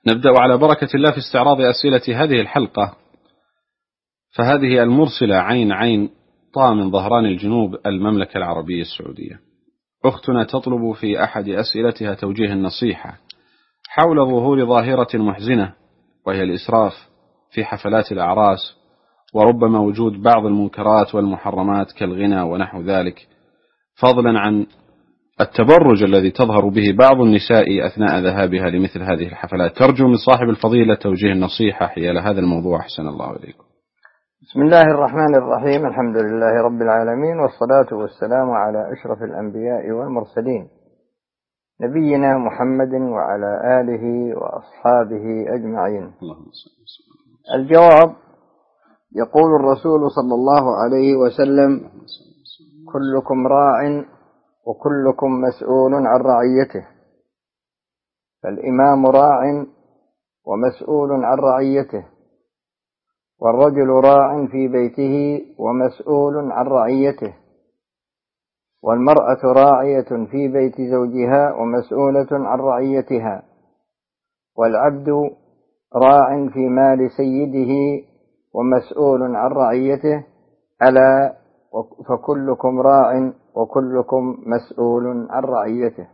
نبدأ على بركة الله في استعراض أسئلة هذه الحلقة. فهذه المرسلة عين طا من ظهران الجنوب المملكة العربية السعودية. أختنا تطلب في أحد أسئلتها توجيه النصيحة حول ظهور ظاهرة محزنة، وهي الإسراف في حفلات الأعراس، وربما وجود بعض المنكرات والمحرمات كالغنى ونحو ذلك، فضلا عن التبرج الذي تظهر به بعض النساء أثناء ذهابها لمثل هذه الحفلات. ترجو من صاحب الفضيلة توجيه النصيحة حيال هذا الموضوع، أحسن الله إليكم. بسم الله الرحمن الرحيم. الحمد لله رب العالمين، والصلاة والسلام على أشرف الأنبياء والمرسلين، نبينا محمد وعلى آله وأصحابه أجمعين. الجواب: يقول الرسول صلى الله عليه وسلم: كلكم راع وكلكم مسؤول عن رعيته، فالإمام راع ومسؤول عن رعيته، والرجل راع في بيته ومسؤول عن رعيته، والمرأة راعية في بيت زوجها ومسؤولة عن رعيتها، والعبد راع في مال سيده ومسؤول عن رعيته، ألا فكلكم راع وكلكم مسؤول عن رعيته.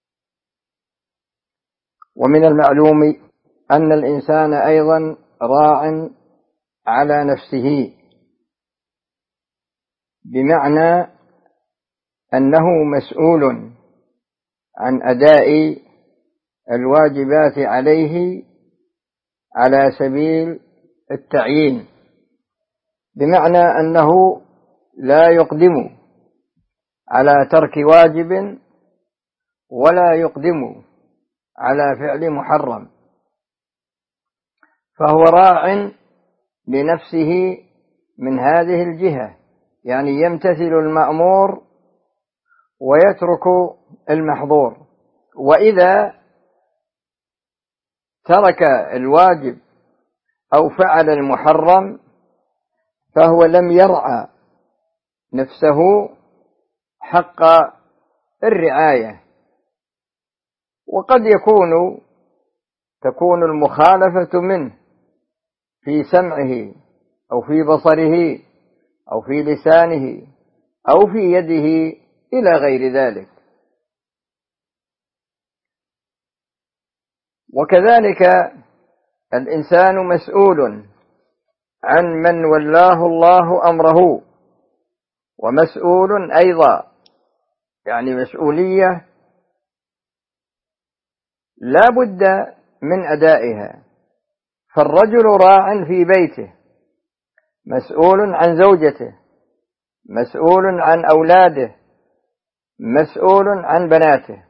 ومن المعلوم أن الإنسان أيضا راع على نفسه، بمعنى أنه مسؤول عن أداء الواجبات عليه على سبيل التعيين، بمعنى أنه لا يقدم على ترك واجب ولا يقدم على فعل محرم، فهو راع لنفسه من هذه الجهة، يعني يمتثل المأمور ويترك المحظور. وإذا ترك الواجب أو فعل المحرم فهو لم يرعى نفسه حق الرعاية. وقد تكون المخالفة منه في سمعه أو في بصره أو في لسانه أو في يده إلى غير ذلك. وكذلك الإنسان مسؤول عن من ولاه الله أمره، ومسؤول أيضا، يعني مسؤولية لا بد من أدائها. فالرجل راع في بيته، مسؤول عن زوجته، مسؤول عن أولاده، مسؤول عن بناته.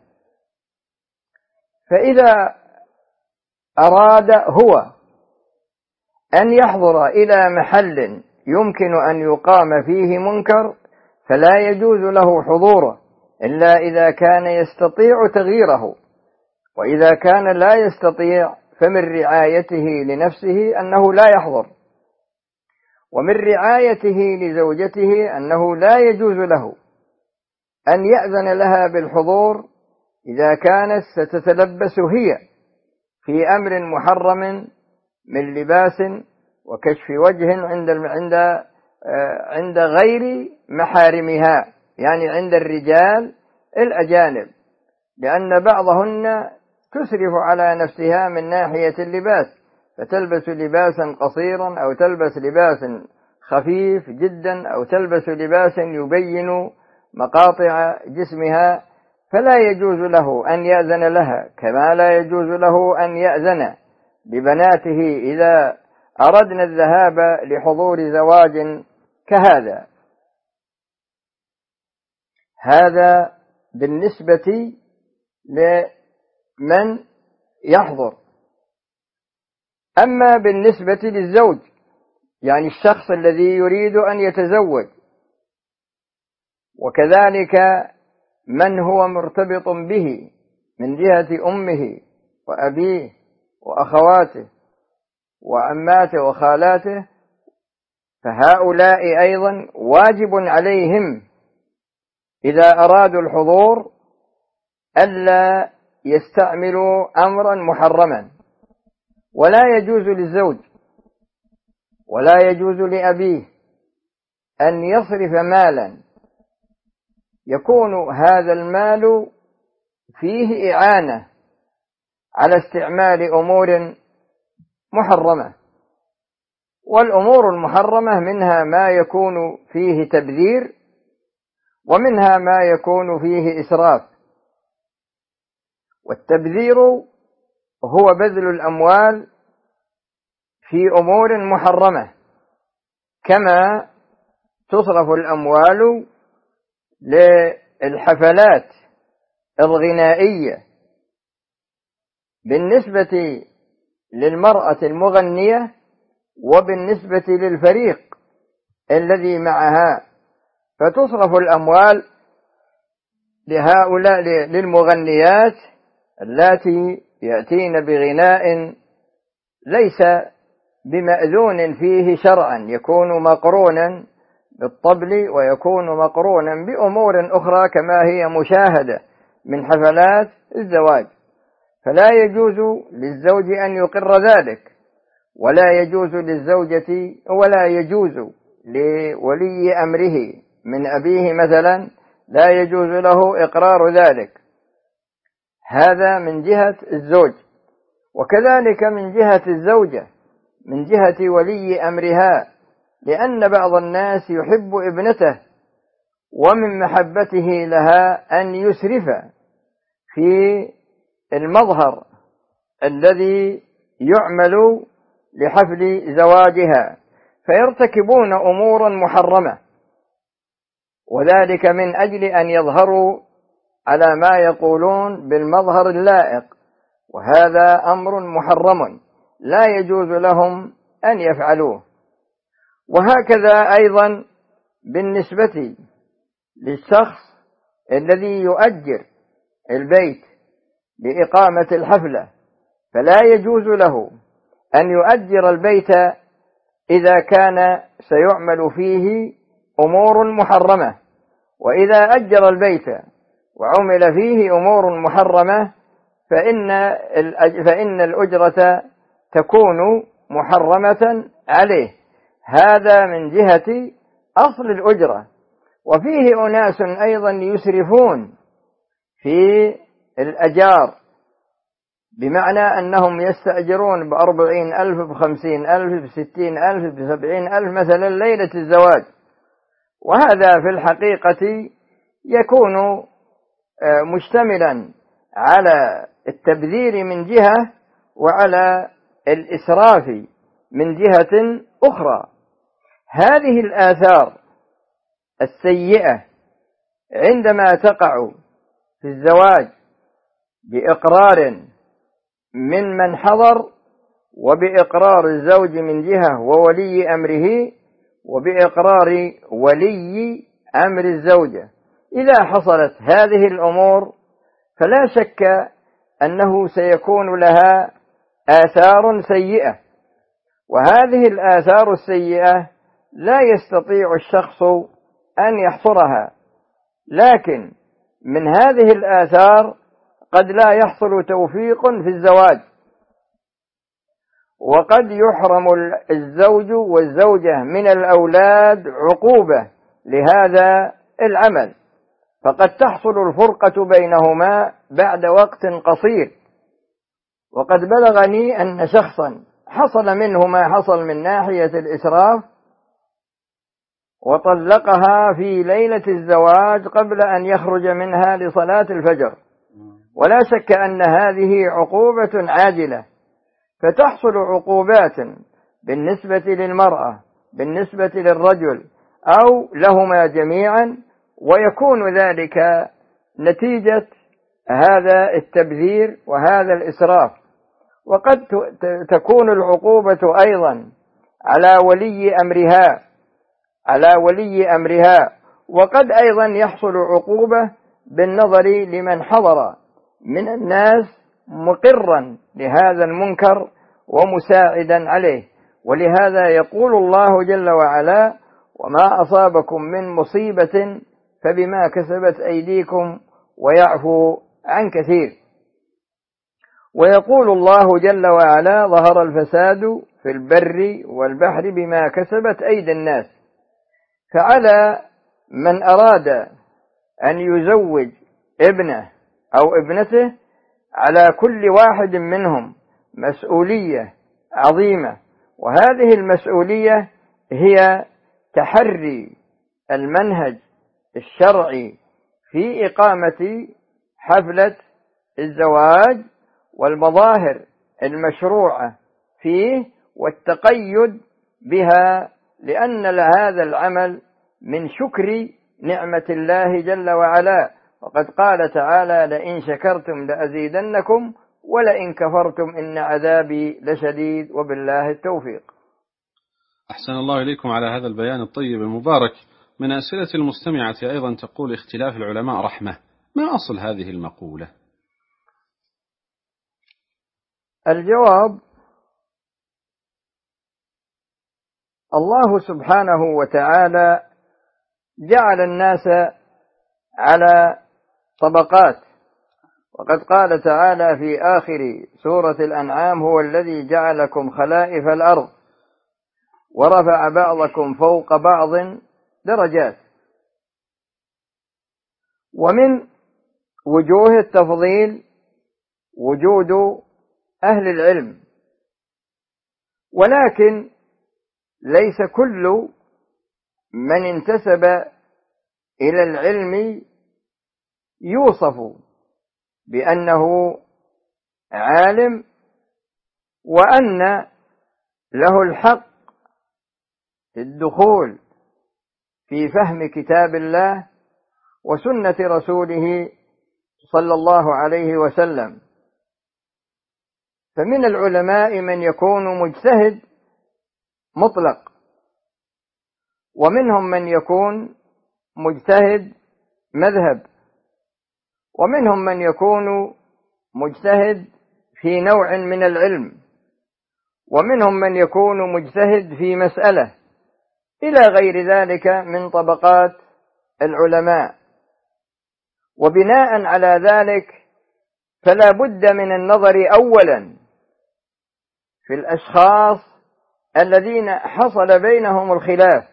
فإذا أراد هو أن يحضر إلى محل يمكن أن يقام فيه منكر فلا يجوز له حضوره إلا إذا كان يستطيع تغييره، وإذا كان لا يستطيع فمن رعايته لنفسه أنه لا يحضر، ومن رعايته لزوجته أنه لا يجوز له أن يأذن لها بالحضور إذا كانت ستتلبس هي في أمر محرم من لباس وكشف وجه عند غير محارمها، يعني عند الرجال الأجانب، لأن بعضهن تسرف على نفسها من ناحية اللباس، فتلبس لباسا قصيرا أو تلبس لباس خفيف جدا أو تلبس لباسا يبين مقاطع جسمها، فلا يجوز له أن يأذن لها، كما لا يجوز له أن يأذن لبناته إذا أردنا الذهاب لحضور زواج كهذا. هذا بالنسبة لمن يحضر. أما بالنسبة للزوج، يعني الشخص الذي يريد أن يتزوج، وكذلك من هو مرتبط به من جهة أمه وأبيه وأخواته وعماته وخالاته، فهؤلاء أيضا واجب عليهم إذا أرادوا الحضور ألا يستعملوا أمرا محرما، ولا يجوز للزوج ولا يجوز لأبيه أن يصرف مالا يكون هذا المال فيه إعانة على استعمال أمور محرمة. والأمور المحرمة منها ما يكون فيه تبذير، ومنها ما يكون فيه إسراف. والتبذير هو بذل الأموال في أمور محرمة، كما تصرف الأموال للحفلات الغنائية بالنسبة للمرأة المغنية وبالنسبة للفريق الذي معها، فتصرف الأموال لهؤلاء للمغنيات اللاتي يأتين بغناء ليس بمأذون فيه شرعا، يكون مقرونا بالطبل ويكون مقرونا بأمور أخرى كما هي مشاهدة من حفلات الزواج. فلا يجوز للزوج أن يقر ذلك، ولا يجوز للزوجة ولا يجوز لولي أمره من أبيه مثلا، لا يجوز له إقرار ذلك. هذا من جهة الزوج. وكذلك من جهة الزوجة، من جهة ولي أمرها، لأن بعض الناس يحب ابنته ومن محبته لها أن يسرف في المظهر الذي يعمل لحفل زواجها، فيرتكبون أمورا محرمة، وذلك من أجل أن يظهروا على ما يقولون بالمظهر اللائق، وهذا أمر محرم لا يجوز لهم أن يفعلوه. وهكذا أيضا بالنسبة للشخص الذي يؤجر البيت لإقامة الحفلة، فلا يجوز له أن يؤجر البيت إذا كان سيعمل فيه أمور محرمة. وإذا أجر البيت وعمل فيه أمور محرمة فإن الأجرة تكون محرمة عليه. هذا من جهة أصل الأجرة. وفيه أناس أيضا يسرفون في الأجار، بمعنى أنهم يستأجرون ب40,000 ب50,000 ب60,000 ب70,000 مثلا ليلة الزواج، وهذا في الحقيقة يكون مشتملا على التبذير من جهة وعلى الإسراف من جهة أخرى. هذه الآثار السيئة عندما تقع في الزواج بإقرار من حضر، وبإقرار الزوج من جهة وولي أمره، وبإقرار ولي أمر الزوجة، إذا حصلت هذه الأمور فلا شك أنه سيكون لها آثار سيئة. وهذه الآثار السيئة لا يستطيع الشخص أن يحصرها، لكن من هذه الآثار قد لا يحصل توفيق في الزواج، وقد يحرم الزوج والزوجة من الأولاد عقوبة لهذا العمل، فقد تحصل الفرقة بينهما بعد وقت قصير. وقد بلغني أن شخصا حصل منه ما حصل من ناحية الإسراف، وطلقها في ليلة الزواج قبل أن يخرج منها لصلاة الفجر. ولا شك أن هذه عقوبة عاجلة، فتحصل عقوبات بالنسبة للمرأة بالنسبة للرجل أو لهما جميعا، ويكون ذلك نتيجة هذا التبذير وهذا الإسراف. وقد تكون العقوبة أيضا على ولي أمرها، وقد أيضا يحصل عقوبة بالنظر لمن حضر من الناس مقرا لهذا المنكر ومساعدا عليه. ولهذا يقول الله جل وعلا: وما أصابكم من مصيبة فبما كسبت أيديكم ويعفو عن كثير. ويقول الله جل وعلا: ظهر الفساد في البر والبحر بما كسبت أيدي الناس. فعلى من أراد أن يزوج ابنه أو ابنته على كل واحد منهم مسؤولية عظيمة، وهذه المسؤولية هي تحري المنهج الشرعي في إقامة حفلة الزواج والمظاهر المشروعة فيه والتقيد بها، لأن هذا العمل من شكر نعمة الله جل وعلا، وقد قال تعالى: لئن شكرتم لأزيدنكم ولئن كفرتم إن عذابي لشديد، وبالله التوفيق. أحسن الله إليكم على هذا البيان الطيب المبارك. من أسئلة المستمعة أيضا تقول: اختلاف العلماء رحمة، ما أصل هذه المقولة؟ الجواب: الله سبحانه وتعالى جعل الناس على طبقات، وقد قال تعالى في آخر سورة الأنعام: هو الذي جعلكم خلائف الأرض ورفع بعضكم فوق بعض درجات. ومن وجوه التفضيل وجود أهل العلم، ولكن ليس كل من انتسب إلى العلم يوصف بأنه عالم وأن له الحق في الدخول في فهم كتاب الله وسنة رسوله صلى الله عليه وسلم. فمن العلماء من يكون مجتهد مطلق، ومنهم من يكون مجتهد مذهب، ومنهم من يكون مجتهد في نوع من العلم، ومنهم من يكون مجتهد في مسألة، إلى غير ذلك من طبقات العلماء. وبناء على ذلك فلا بد من النظر أولا في الأشخاص الذين حصل بينهم الخلاف،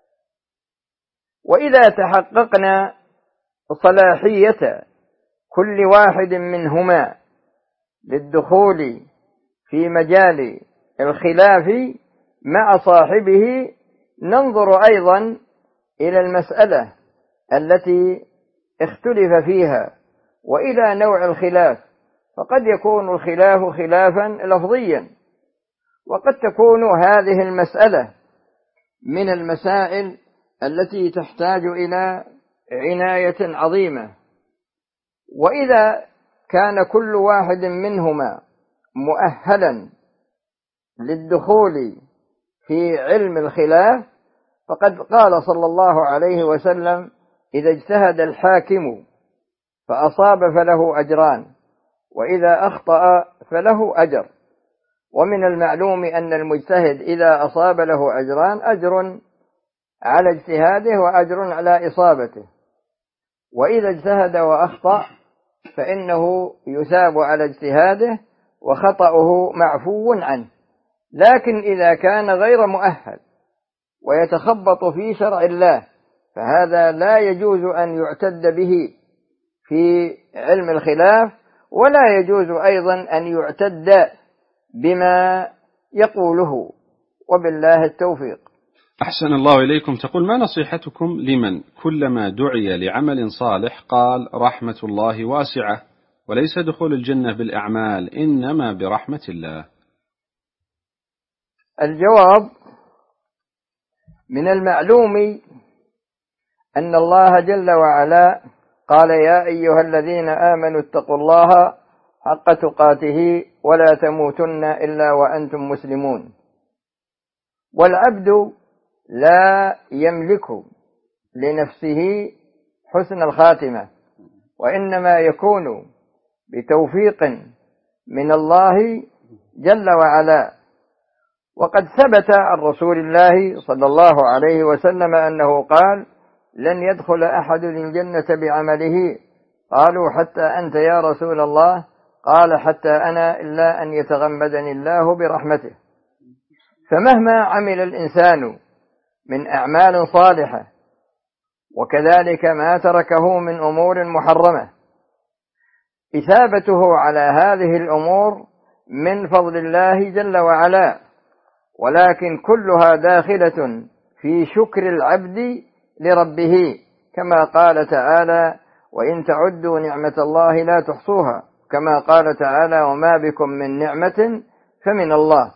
وإذا تحققنا صلاحية كل واحد منهما للدخول في مجال الخلاف مع صاحبه، ننظر أيضا إلى المسألة التي اختلف فيها وإلى نوع الخلاف، فقد يكون الخلاف خلافا لفظيا، وقد تكون هذه المسألة من المسائل التي تحتاج إلى عناية عظيمة. وإذا كان كل واحد منهما مؤهلا للدخول في علم الخلاف، فقد قال صلى الله عليه وسلم: إذا اجتهد الحاكم فأصاب فله أجران، وإذا أخطأ فله أجر. ومن المعلوم أن المجتهد إذا أصاب له أجران: أجر على اجتهاده وأجر على إصابته، وإذا اجتهد وأخطأ فإنه يثاب على اجتهاده وخطأه معفو عنه. لكن إذا كان غير مؤهل ويتخبط في شرع الله، فهذا لا يجوز أن يعتد به في علم الخلاف، ولا يجوز أيضا أن يعتد بما يقوله، وبالله التوفيق. أحسن الله إليكم. تقول: ما نصيحتكم لمن كلما دعي لعمل صالح قال رحمة الله واسعة، وليس دخول الجنة بالأعمال إنما برحمة الله؟ الجواب: من المعلوم أن الله جل وعلا قال: يا أيها الذين آمنوا اتقوا الله حق تقاته ولا تموتن إلا وأنتم مسلمون. والعبد لا يملك لنفسه حسن الخاتمة، وإنما يكون بتوفيق من الله جل وعلا. وقد ثبت عن رسول الله صلى الله عليه وسلم أنه قال: لن يدخل أحد الجنة بعمله. قالوا: حتى أنت يا رسول الله؟ قال حتى أنا إلا أن يتغمدني الله برحمته. فمهما عمل الإنسان من أعمال صالحة وكذلك ما تركه من أمور محرمة، إثابته على هذه الأمور من فضل الله جل وعلا، ولكن كلها داخلة في شكر العبد لربه، كما قال تعالى: وإن تعدوا نعمة الله لا تحصوها، كما قال تعالى: وما بكم من نعمة فمن الله.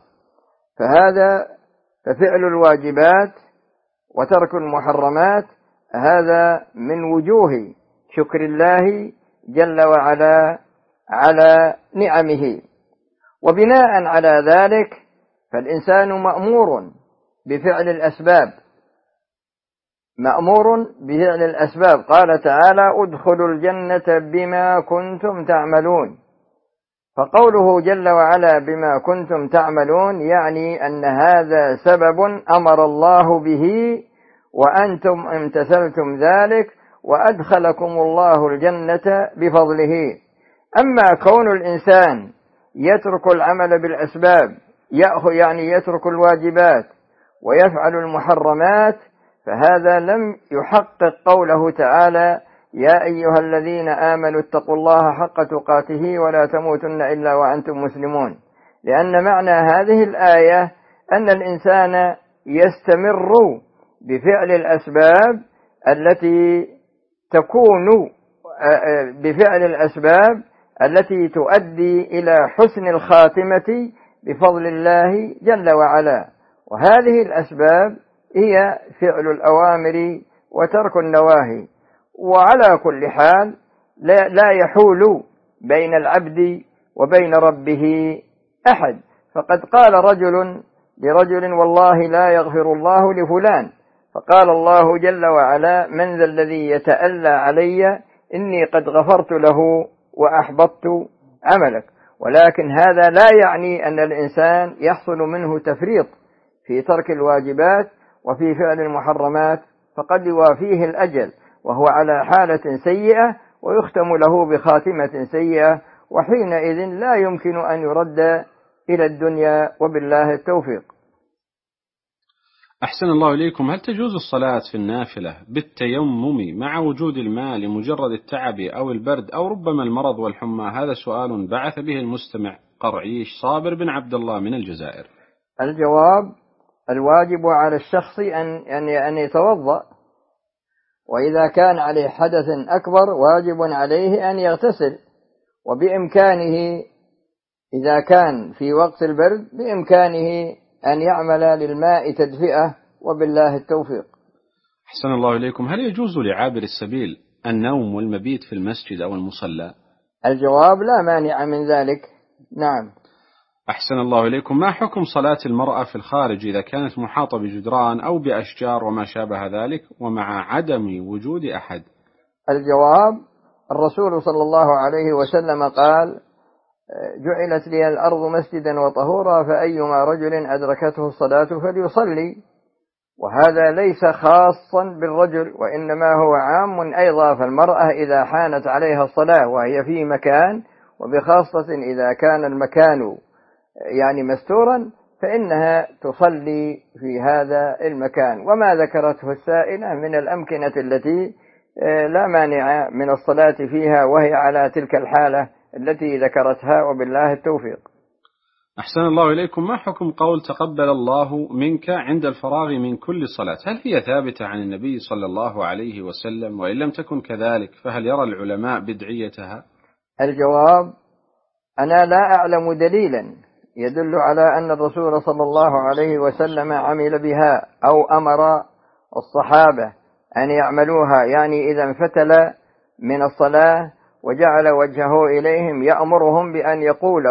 ففعل الواجبات وترك المحرمات هذا من وجوه شكر الله جل وعلا على نعمه. وبناء على ذلك فالإنسان مأمور بفعل الأسباب، مأمور بفعل الأسباب. قال تعالى: ادخلوا الجنة بما كنتم تعملون. فقوله جل وعلا بما كنتم تعملون يعني أن هذا سبب أمر الله به وأنتم امتثلتم ذلك وأدخلكم الله الجنة بفضله. أما كون الإنسان يترك العمل بالأسباب، يعني يترك الواجبات ويفعل المحرمات، فهذا لم يحقق قوله تعالى: يا أيها الذين آمنوا اتقوا الله حق تقاته ولا تموتن إلا وأنتم مسلمون. لأن معنى هذه الآية أن الإنسان يستمر بفعل الأسباب التي تؤدي إلى حسن الخاتمة بفضل الله جل وعلا. وهذه الأسباب هي فعل الأوامر وترك النواهي. وعلى كل حال لا يحول بين العبد وبين ربه أحد. فقد قال رجل لرجل: والله لا يغفر الله لفلان. فقال الله جل وعلا: من ذا الذي يتألى علي؟ إني قد غفرت له وأحبطت عملك. ولكن هذا لا يعني أن الإنسان يحصل منه تفريط في ترك الواجبات وفي فعل المحرمات، فقد يوافيه الأجل وهو على حالة سيئة ويختم له بخاتمة سيئة، وحينئذ لا يمكن أن يرد إلى الدنيا، وبالله التوفيق. أحسن الله إليكم. هل تجوز الصلاة في النافلة بالتيمم مع وجود الماء لمجرد التعب أو البرد أو ربما المرض والحمى؟ هذا سؤال بعث به المستمع قرعيش صابر بن عبد الله من الجزائر. الجواب: الواجب على الشخص أن يتوضأ، وإذا كان عليه حدث أكبر واجب عليه أن يغتسل، وبإمكانه إذا كان في وقت البرد بإمكانه أن يعمل للماء تدفئة، وبالله التوفيق. أحسن الله إليكم. هل يجوز لعابر السبيل النوم والمبيت في المسجد أو المصلى؟ الجواب: لا مانع من ذلك. نعم. أحسن الله إليكم. ما حكم صلاة المرأة في الخارج إذا كانت محاطة بجدران أو بأشجار وما شابه ذلك ومع عدم وجود أحد؟ الجواب: الرسول صلى الله عليه وسلم قال: جعلت لي الأرض مسجدا وطهورا، فأيما رجل أدركته الصلاة فليصلي. وهذا ليس خاصا بالرجل، وإنما هو عام أيضا. فالمرأة إذا حانت عليها الصلاة وهي في مكان، وبخاصة إذا كان المكان يعني مستورا، فإنها تصلي في هذا المكان. وما ذكرته السائلة من الأمكنة التي لا مانع من الصلاة فيها وهي على تلك الحالة التي ذكرتها، وبالله التوفيق. أحسن الله إليكم. ما حكم قول تقبل الله منك عند الفراغ من كل صلاة؟ هل هي ثابتة عن النبي صلى الله عليه وسلم؟ وإن لم تكن كذلك فهل يرى العلماء بدعيتها؟ الجواب: أنا لا أعلم دليلا يدل على أن الرسول صلى الله عليه وسلم عمل بها أو أمر الصحابة أن يعملوها، يعني إذا انفتل من الصلاة وجعل وجهه إليهم يأمرهم بأن يقول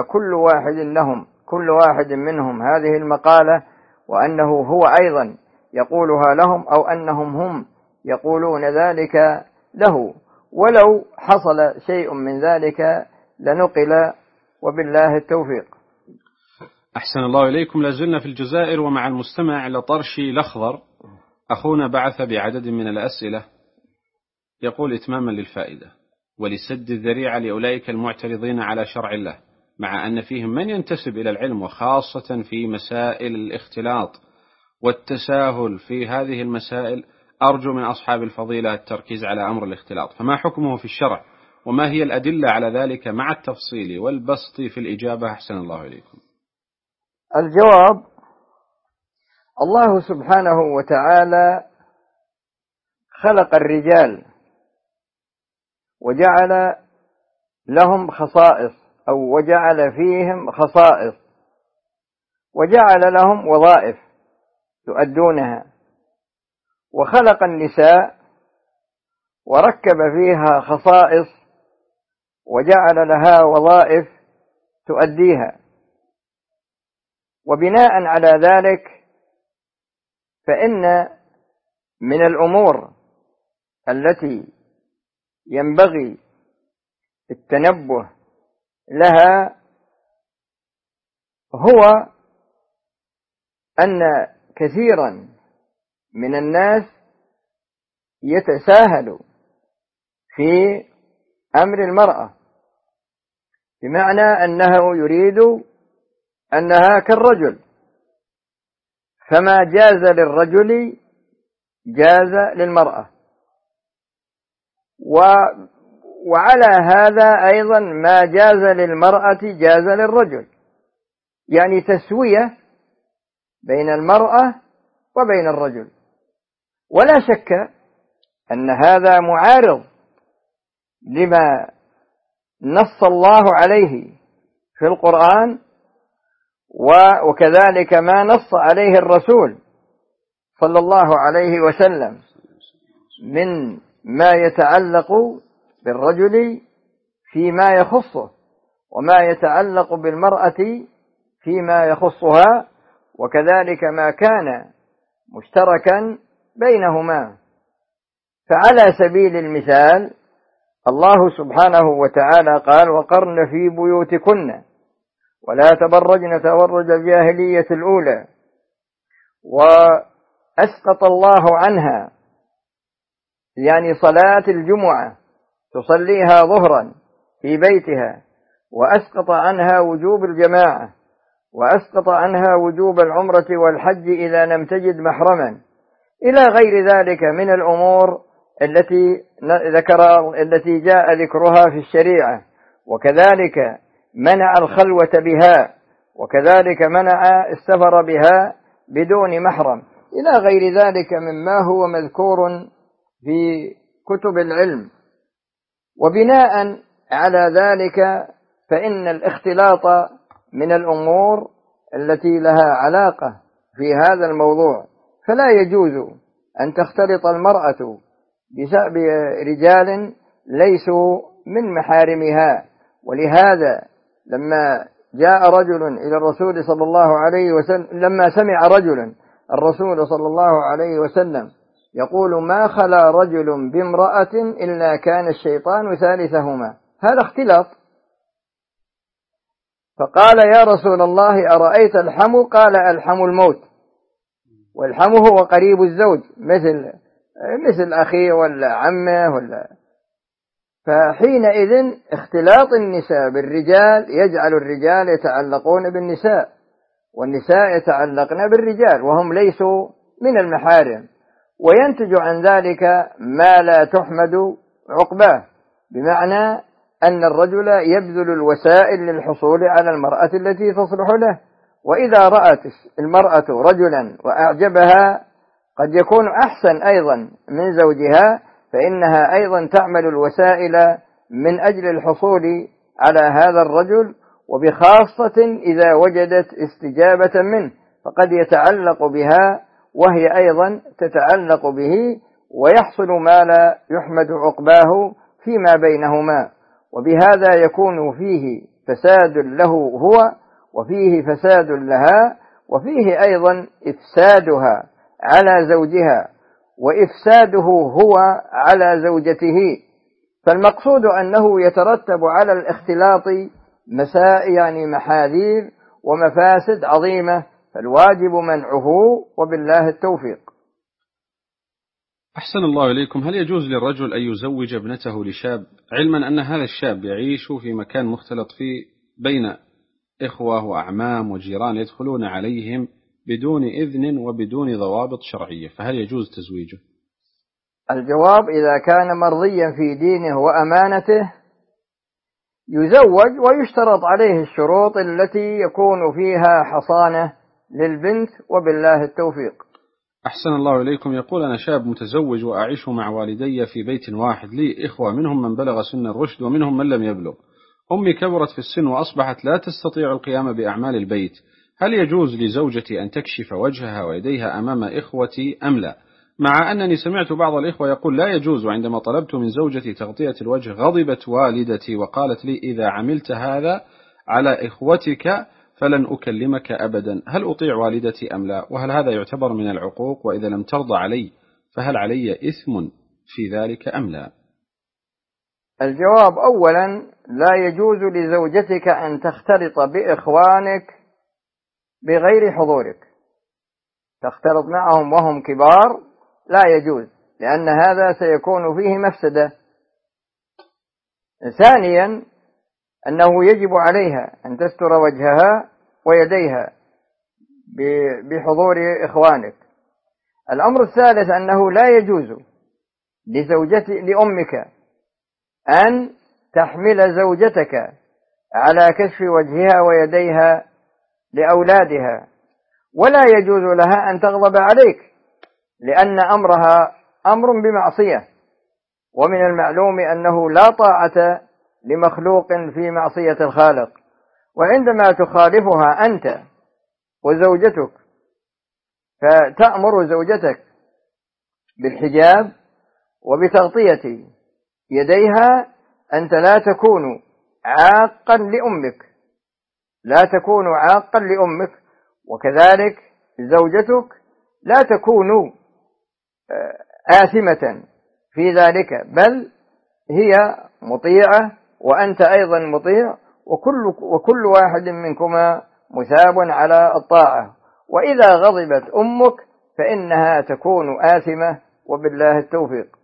كل واحد منهم هذه المقالة، وأنه هو أيضا يقولها لهم، أو أنهم هم يقولون ذلك له. ولو حصل شيء من ذلك لنقل، وبالله التوفيق. أحسن الله إليكم. لازلنا في الجزائر ومع المستمع لطرشي الأخضر. أخونا بعث بعدد من الأسئلة، يقول إتماما للفائدة: ولسد الذريعة لأولئك المعترضين على شرع الله، مع أن فيهم من ينتسب إلى العلم، وخاصة في مسائل الاختلاط والتساهل في هذه المسائل. أرجو من أصحاب الفضيلة التركيز على أمر الاختلاط، فما حكمه في الشرع، وما هي الأدلة على ذلك، مع التفصيل والبسط في الإجابة. أحسن الله إليكم. الجواب: الله سبحانه وتعالى خلق الرجال وجعل لهم خصائص، أو وجعل فيهم خصائص، وجعل لهم وظائف يؤدونها، وخلق النساء وركب فيها خصائص وجعل لها وظائف تؤديها. وبناء على ذلك فإن من الأمور التي ينبغي التنبه لها هو أن كثيرا من الناس يتساهل في أمر المرأة، بمعنى أنه يريد أنها كالرجل، فما جاز للرجل جاز للمرأة، وعلى هذا أيضا ما جاز للمرأة جاز للرجل، يعني تسوية بين المرأة وبين الرجل. ولا شك أن هذا معارض لما نص الله عليه في القرآن، وكذلك ما نص عليه الرسول صلى الله عليه وسلم من ما يتعلق بالرجل فيما يخصه، وما يتعلق بالمرأة فيما يخصها، وكذلك ما كان مشتركا بينهما. فعلى سبيل المثال الله سبحانه وتعالى قال: وقرن في بيوتكن ولا تبرجن تبرج الجاهلية الأولى، وأسقط الله عنها يعني صلاة الجمعة تصليها ظهرا في بيتها، وأسقط عنها وجوب الجماعة، وأسقط عنها وجوب العمرة والحج إذا لم تجد محرما، إلى غير ذلك من الأمور التي جاء ذكرها في الشريعة. وكذلك منع الخلوة بها، وكذلك منع السفر بها بدون محرم، إلى غير ذلك مما هو مذكور في كتب العلم. وبناء على ذلك فإن الاختلاط من الأمور التي لها علاقة في هذا الموضوع، فلا يجوز أن تختلط المرأة برجال ليسوا من محارمها. ولهذا لما جاء رجل إلى الرسول صلى الله عليه وسلم، لما سمع رجل الرسول صلى الله عليه وسلم يقول: ما خلا رجل بامرأة إلا كان الشيطان ثالثهما، هذا اختلاط. فقال: يا رسول الله أرأيت الحم؟ قال: الحم الموت، والحم هو قريب الزوج، مثل أخيه ولا عمه ولا. فحينئذ اختلاط النساء بالرجال يجعل الرجال يتعلقون بالنساء، والنساء يتعلقن بالرجال وهم ليسوا من المحارم، وينتج عن ذلك ما لا تحمد عقباه، بمعنى أن الرجل يبذل الوسائل للحصول على المرأة التي تصلح له. وإذا رأت المرأة رجلا وأعجبها قد يكون أحسن أيضا من زوجها، فإنها أيضا تعمل الوسائل من أجل الحصول على هذا الرجل، وبخاصة إذا وجدت استجابة منه فقد يتعلق بها وهي أيضا تتعلق به، ويحصل ما لا يحمد عقباه فيما بينهما. وبهذا يكون فيه فساد له هو، وفيه فساد لها، وفيه أيضا إفسادها على زوجها، وإفساده هو على زوجته. فالمقصود أنه يترتب على الاختلاط محاذير ومفاسد عظيمة، فالواجب منعه، وبالله التوفيق. أحسن الله إليكم. هل يجوز للرجل أن يزوج ابنته لشاب علما أن هذا الشاب يعيش في مكان مختلط فيه بين إخوة وأعمام وجيران يدخلون عليهم بدون إذن وبدون ضوابط شرعية، فهل يجوز تزويجه؟ الجواب: إذا كان مرضيا في دينه وأمانته يزوج، ويشترط عليه الشروط التي يكون فيها حصانة للبنت، وبالله التوفيق. أحسن الله إليكم. يقول: أنا شاب متزوج وأعيش مع والدي في بيت واحد، لي إخوة منهم من بلغ سن الرشد ومنهم من لم يبلغ. أمي كبرت في السن وأصبحت لا تستطيع القيام بأعمال البيت، هل يجوز لزوجتي أن تكشف وجهها ويديها أمام إخوتي أم لا؟ مع أنني سمعت بعض الإخوة يقول لا يجوز، وعندما طلبت من زوجتي تغطية الوجه غضبت والدتي وقالت لي: إذا عملت هذا على إخوتك فلن أكلمك أبدا. هل أطيع والدتي أم لا؟ وهل هذا يعتبر من العقوق؟ وإذا لم ترضى علي فهل علي إثم في ذلك أم لا؟ الجواب: أولا، لا يجوز لزوجتك أن تختلط بإخوانك بغير حضورك، تختلط معهم وهم كبار، لا يجوز، لأن هذا سيكون فيه مفسدة. ثانيا، أنه يجب عليها أن تستر وجهها ويديها بحضور إخوانك. الأمر الثالث، أنه لا يجوز لأمك أن تحمل زوجتك على كشف وجهها ويديها لأولادها، ولا يجوز لها أن تغضب عليك، لأن أمرها أمر بمعصية، ومن المعلوم أنه لا طاعة لمخلوق في معصية الخالق. وعندما تخالفها أنت وزوجتك فتأمر زوجتك بالحجاب وبتغطية يديها، أنت لا تكون عاقا لأمك، لا تكون عاقا لأمك، وكذلك زوجتك لا تكون آثمة في ذلك، بل هي مطيعة وأنت أيضا مطيع، وكل واحد منكما مثاب على الطاعة. وإذا غضبت أمك فإنها تكون آثمة، وبالله التوفيق.